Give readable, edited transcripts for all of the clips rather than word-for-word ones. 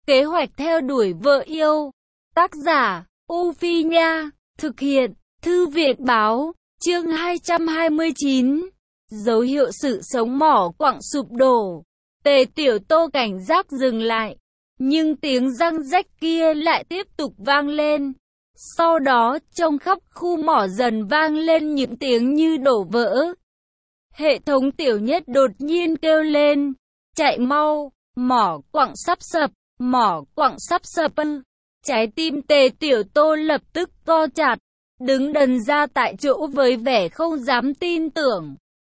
Kế hoạch theo đuổi vợ yêu. Tác giả, U Phi Nha. Thực hiện, Thư viện Báo. Chương 229. Dấu hiệu sự sống mỏ quặng sụp đổ. Tề Tiểu Tô cảnh giác dừng lại. Nhưng tiếng răng rách kia lại tiếp tục vang lên. Sau đó, trong khắp khu mỏ dần vang lên những tiếng như đổ vỡ. Hệ thống Tiểu Nhất đột nhiên kêu lên. Chạy mau, mỏ quặng sắp sập, mỏ quặng sắp sập. Trái tim Tề Tiểu Tô lập tức co chặt, đứng đần ra tại chỗ với vẻ không dám tin tưởng.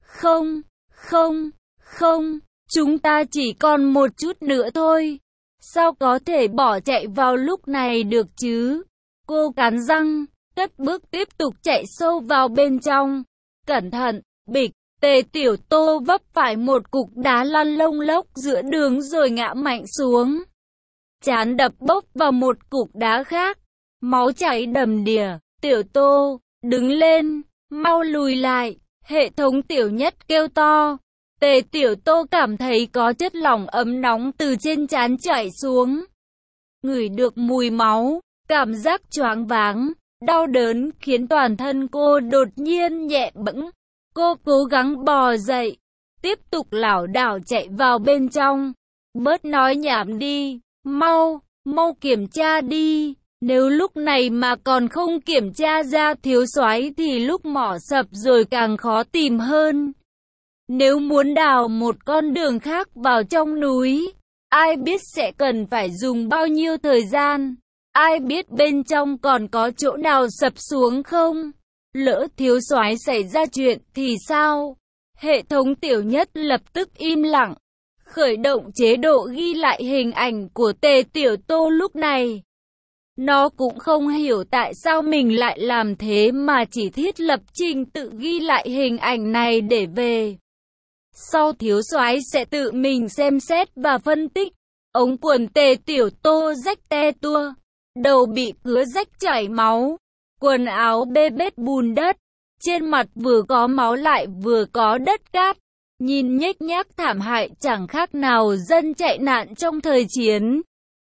Không, chúng ta chỉ còn một chút nữa thôi. Sao có thể bỏ chạy vào lúc này được chứ? Cô cắn răng, cất bước tiếp tục chạy sâu vào bên trong. Cẩn thận, bịch, Tề Tiểu Tô vấp phải một cục đá lăn lông lốc giữa đường rồi ngã mạnh xuống. Trán đập bốc vào một cục đá khác, máu chảy đầm đìa. Tiểu Tô, đứng lên, mau lùi lại, hệ thống Tiểu Nhất kêu to. Tề Tiểu Tô cảm thấy có chất lỏng ấm nóng từ trên trán chảy xuống. Ngửi được mùi máu, cảm giác choáng váng, đau đớn khiến toàn thân cô đột nhiên nhẹ bẫng. Cô cố gắng bò dậy, tiếp tục lảo đảo chạy vào bên trong. Bớt nói nhảm đi, mau kiểm tra đi. Nếu lúc này mà còn không kiểm tra ra thiếu soái thì lúc mỏ sập rồi càng khó tìm hơn. Nếu muốn đào một con đường khác vào trong núi, ai biết sẽ cần phải dùng bao nhiêu thời gian, ai biết bên trong còn có chỗ nào sập xuống không? Lỡ thiếu soái xảy ra chuyện thì sao? Hệ thống Tiểu Nhất lập tức im lặng, khởi động chế độ ghi lại hình ảnh của Tề Tiểu Tô lúc này. Nó cũng không hiểu tại sao mình lại làm thế mà chỉ thiết lập trình tự ghi lại hình ảnh này để về sau thiếu soái sẽ tự mình xem xét và phân tích. Ống quần Tề Tiểu Tô rách te tua, đầu bị cứa rách chảy máu, quần áo bê bết bùn đất, trên mặt vừa có máu lại vừa có đất cát, nhìn nhếch nhác thảm hại chẳng khác nào dân chạy nạn trong thời chiến.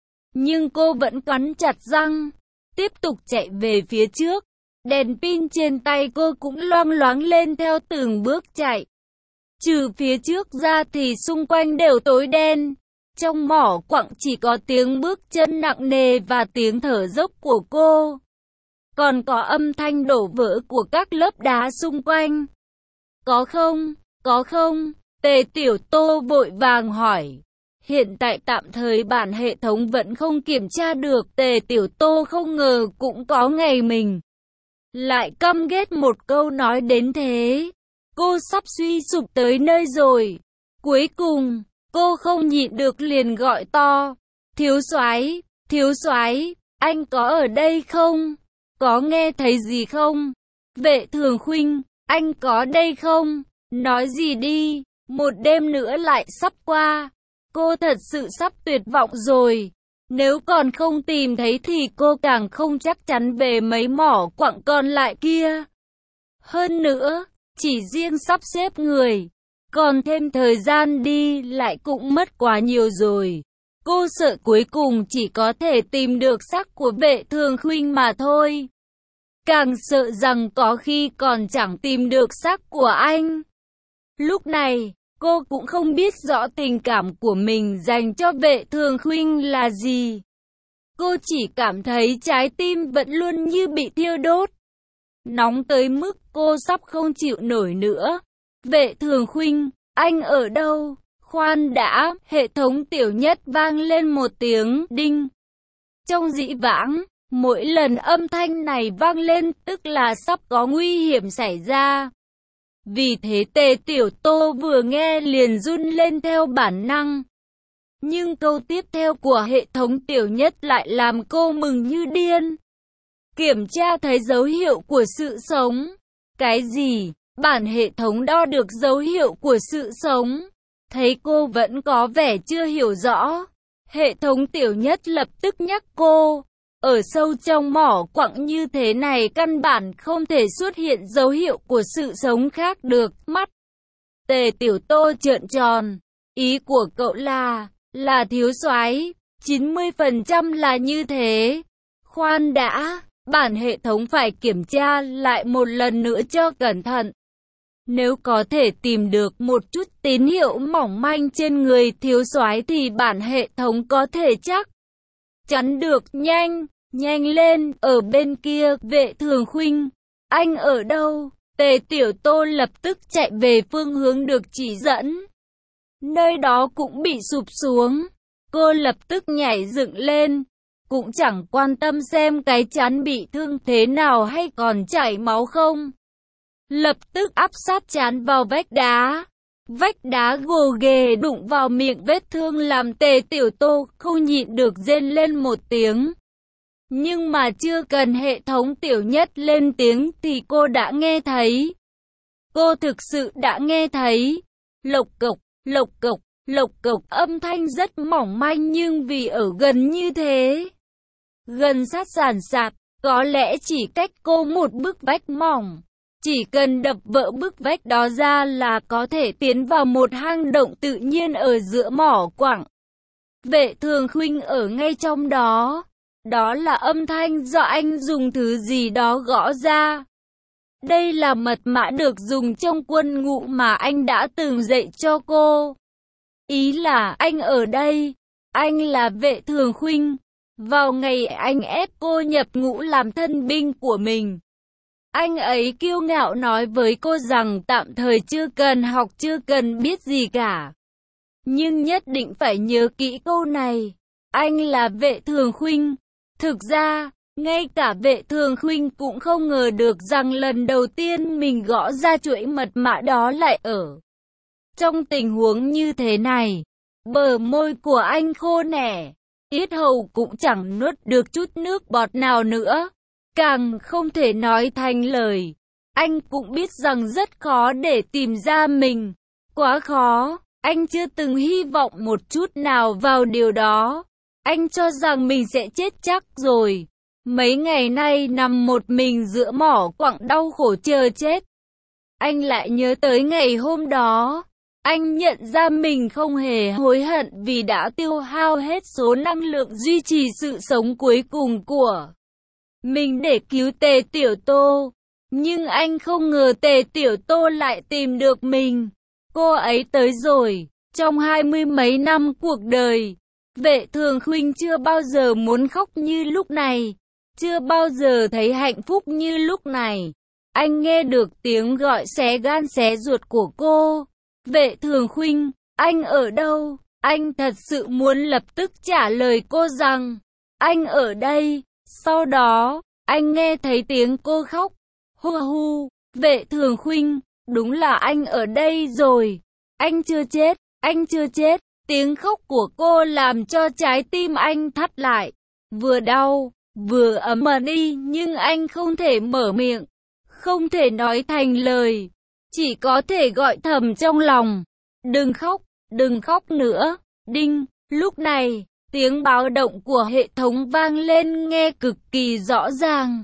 Nhưng cô vẫn cắn chặt răng, tiếp tục chạy về phía trước. Đèn pin trên tay cô cũng loang loáng lên theo từng bước chạy. Trừ phía trước ra thì xung quanh đều tối đen. Trong mỏ quặng chỉ có tiếng bước chân nặng nề và tiếng thở dốc của cô. Còn có âm thanh đổ vỡ của các lớp đá xung quanh. Có không? Tề Tiểu Tô vội vàng hỏi. Hiện tại tạm thời bản hệ thống vẫn không kiểm tra được. Tề Tiểu Tô không ngờ cũng có ngày mình lại căm ghét một câu nói đến thế. Cô sắp suy sụp tới nơi rồi. Cuối cùng, cô không nhịn được liền gọi to. Thiếu soái, anh có ở đây không? Có nghe thấy gì không? Vệ Thường Khuynh, anh có đây không? Nói gì đi, một đêm nữa lại sắp qua. Cô thật sự sắp tuyệt vọng rồi. Nếu còn không tìm thấy thì cô càng không chắc chắn về mấy mỏ quặng còn lại kia. Hơn nữa, chỉ riêng sắp xếp người, còn thêm thời gian đi lại cũng mất quá nhiều rồi. Cô sợ cuối cùng chỉ có thể tìm được xác của Vệ Thường Khuynh mà thôi. Càng sợ rằng có khi còn chẳng tìm được xác của anh. Lúc này, cô cũng không biết rõ tình cảm của mình dành cho Vệ Thường Khuynh là gì. Cô chỉ cảm thấy trái tim vẫn luôn như bị thiêu đốt, nóng tới mức cô sắp không chịu nổi nữa. Vệ Thường Khuynh, anh ở đâu? Khoan đã, hệ thống Tiểu Nhất vang lên một tiếng đinh. Trong dĩ vãng, mỗi lần âm thanh này vang lên tức là sắp có nguy hiểm xảy ra. Vì thế Tề Tiểu Tô vừa nghe liền run lên theo bản năng. Nhưng câu tiếp theo của hệ thống Tiểu Nhất lại làm cô mừng như điên. Kiểm tra thấy dấu hiệu của sự sống. Cái gì? Bản hệ thống đo được dấu hiệu của sự sống. Thấy cô vẫn có vẻ chưa hiểu rõ, hệ thống Tiểu Nhất lập tức nhắc cô. Ở sâu trong mỏ quặng như thế này căn bản không thể xuất hiện dấu hiệu của sự sống khác được. Mắt Tề Tiểu Tô trợn tròn. Ý của cậu là thiếu soái, 90% là như thế. Khoan đã, bản hệ thống phải kiểm tra lại một lần nữa cho cẩn thận. Nếu có thể tìm được một chút tín hiệu mỏng manh trên người thiếu soái thì bản hệ thống có thể chắc chắn được. Nhanh lên, ở bên kia, Vệ Thường Khuynh, anh ở đâu? Tề Tiểu Tô lập tức chạy về phương hướng được chỉ dẫn. Nơi đó cũng bị sụp xuống. Cô lập tức nhảy dựng lên, cũng chẳng quan tâm xem cái trán bị thương thế nào hay còn chảy máu không. Lập tức áp sát trán vào vách đá. Vách đá gồ ghề đụng vào miệng vết thương làm Tề Tiểu Tô không nhịn được rên lên một tiếng. Nhưng mà chưa cần hệ thống tiểu nhất lên tiếng thì cô đã nghe thấy. Cô thực sự đã nghe thấy. Lộc cộc, lộc cộc, lộc cộc, âm thanh rất mỏng manh nhưng vì ở gần như thế, gần sát sàn sạt, có lẽ chỉ cách cô một bức vách mỏng. Chỉ cần đập vỡ bức vách đó ra là có thể tiến vào một hang động tự nhiên ở giữa mỏ quặng. Vệ Thường Khuynh ở ngay trong đó. Đó là âm thanh do anh dùng thứ gì đó gõ ra. Đây là mật mã được dùng trong quân ngũ mà anh đã từng dạy cho cô. Ý là anh ở đây. Anh là Vệ Thường Khuynh. Vào ngày anh ép cô nhập ngũ làm thân binh của mình, anh ấy kiêu ngạo nói với cô rằng tạm thời chưa cần học, chưa cần biết gì cả. Nhưng nhất định phải nhớ kỹ câu này. Anh là Vệ Thường Khuynh. Thực ra, ngay cả Vệ Thường Khuynh cũng không ngờ được rằng lần đầu tiên mình gõ ra chuỗi mật mã đó lại ở trong tình huống như thế này. Bờ môi của anh khô nẻ, yết hầu cũng chẳng nuốt được chút nước bọt nào nữa, càng không thể nói thành lời. Anh cũng biết rằng rất khó để tìm ra mình, quá khó. Anh chưa từng hy vọng một chút nào vào điều đó. Anh cho rằng mình sẽ chết chắc rồi. Mấy ngày nay nằm một mình giữa mỏ quặng đau khổ chờ chết. Anh lại nhớ tới ngày hôm đó. Anh nhận ra mình không hề hối hận vì đã tiêu hao hết số năng lượng duy trì sự sống cuối cùng của mình để cứu Tề Tiểu Tô. Nhưng anh không ngờ Tề Tiểu Tô lại tìm được mình. Cô ấy tới rồi. Trong 20 mấy năm cuộc đời, Vệ Thường Khuynh chưa bao giờ muốn khóc như lúc này, chưa bao giờ thấy hạnh phúc như lúc này. Anh nghe được tiếng gọi xé gan xé ruột của cô. Vệ Thường Khuynh, anh ở đâu? Anh thật sự muốn lập tức trả lời cô rằng anh ở đây. Sau đó, anh nghe thấy tiếng cô khóc. Hu hu, Vệ Thường Khuynh, đúng là anh ở đây rồi. Anh chưa chết, anh chưa chết. Tiếng khóc của cô làm cho trái tim anh thắt lại. Vừa đau, vừa ấm đi, nhưng anh không thể mở miệng, không thể nói thành lời. Chỉ có thể gọi thầm trong lòng. Đừng khóc nữa. Đinh, lúc này, tiếng báo động của hệ thống vang lên nghe cực kỳ rõ ràng.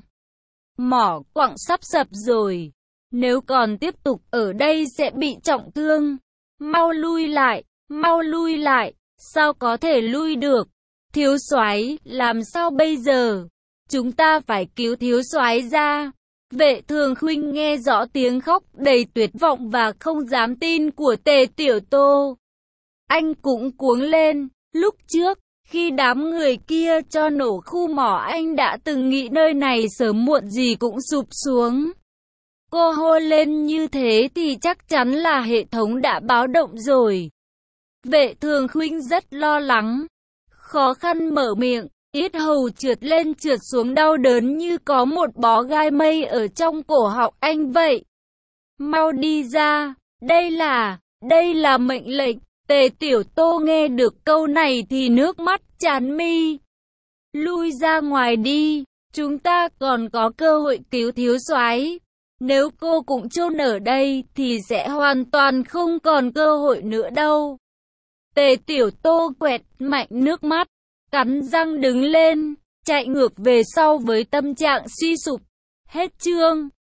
Mỏ quặng sắp sập rồi. Nếu còn tiếp tục ở đây sẽ bị trọng thương. Mau lui lại, mau lui lại. Sao có thể lui được? Thiếu soái, làm sao bây giờ? Chúng ta phải cứu thiếu soái ra. Vệ Thường Khuynh nghe rõ tiếng khóc đầy tuyệt vọng và không dám tin của Tề Tiểu Tô. Anh cũng cuống lên. Lúc trước, khi đám người kia cho nổ khu mỏ, anh đã từng nghĩ nơi này sớm muộn gì cũng sụp xuống. Cô hô lên như thế thì chắc chắn là hệ thống đã báo động rồi. Vệ Thường Khuynh rất lo lắng, khó khăn mở miệng. Yết hầu trượt lên trượt xuống đau đớn như có một bó gai mây ở trong cổ họng anh vậy. Mau đi ra, đây là mệnh lệnh. Tề Tiểu Tô nghe được câu này thì nước mắt tràn mi. Lui ra ngoài đi, chúng ta còn có cơ hội cứu thiếu soái. Nếu cô cũng chôn ở đây thì sẽ hoàn toàn không còn cơ hội nữa đâu. Tề Tiểu Tô quẹt mạnh nước mắt, cắn răng đứng lên, chạy ngược về sau với tâm trạng suy sụp. Hết chương.